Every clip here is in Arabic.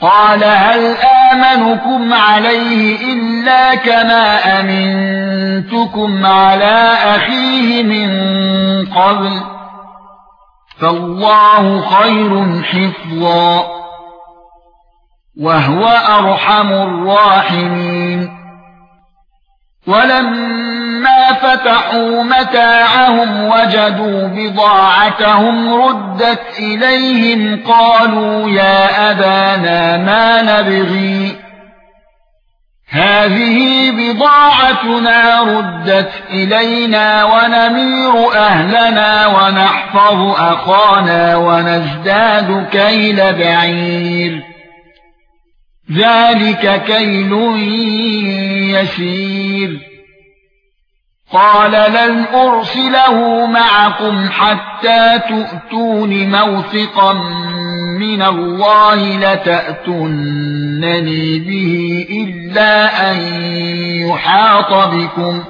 قال هل آمنكم عليه إلا كما أمنتكم على أخيه من قبل فالله خير حفظا وهو أرحم الراحمين ولما فتحوا متاعهم وجدوا بضاعتهم ردت إليهم قالوا يا أبانا ما نبغي هذه بضاعتنا ردت إلينا ونمير أهلنا ونحفظ أخانا ونزداد كيل بعير ذلك كيل يسير قال لن أرسله معكم حتى تؤتون موثقا من الله لتأتونني به إلا أن يحاط بكم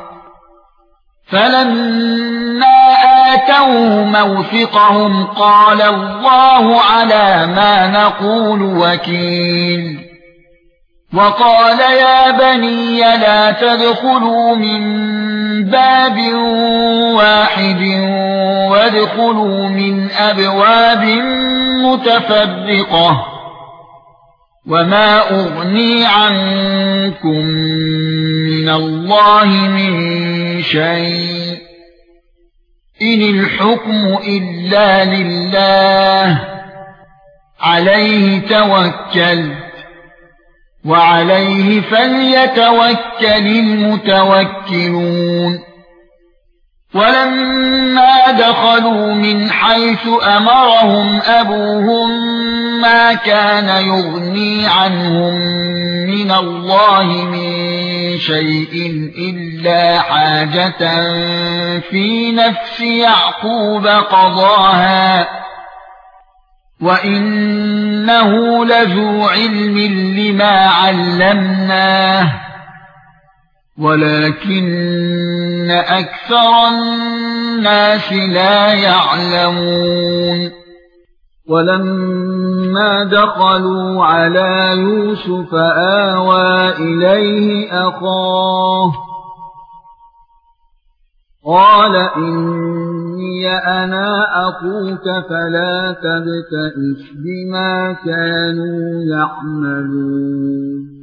فلما آتوه موثقهم قال الله على ما نقول وكيل وقال يا بني لا تدخلوا من باب واحد وادخلوا من أبواب متفرقة وما أغني عنكم من الله من شيء إن الحكم إلا لله عليه توكلت وعليه فليتوكل المتوكلون ولما دخلوا من حيث أمرهم أبوهم ما كان يغني عنهم من الله من شيء إلا حاجة في نفس يعقوب قضاها وإنه لذو علم لما علمناه ولكن أكثر الناس لا يعلمون ولما دخلوا على يوسف آوى إليه أخاه قال إني أنا أخوك فلا تبتئس بما كانوا يعملون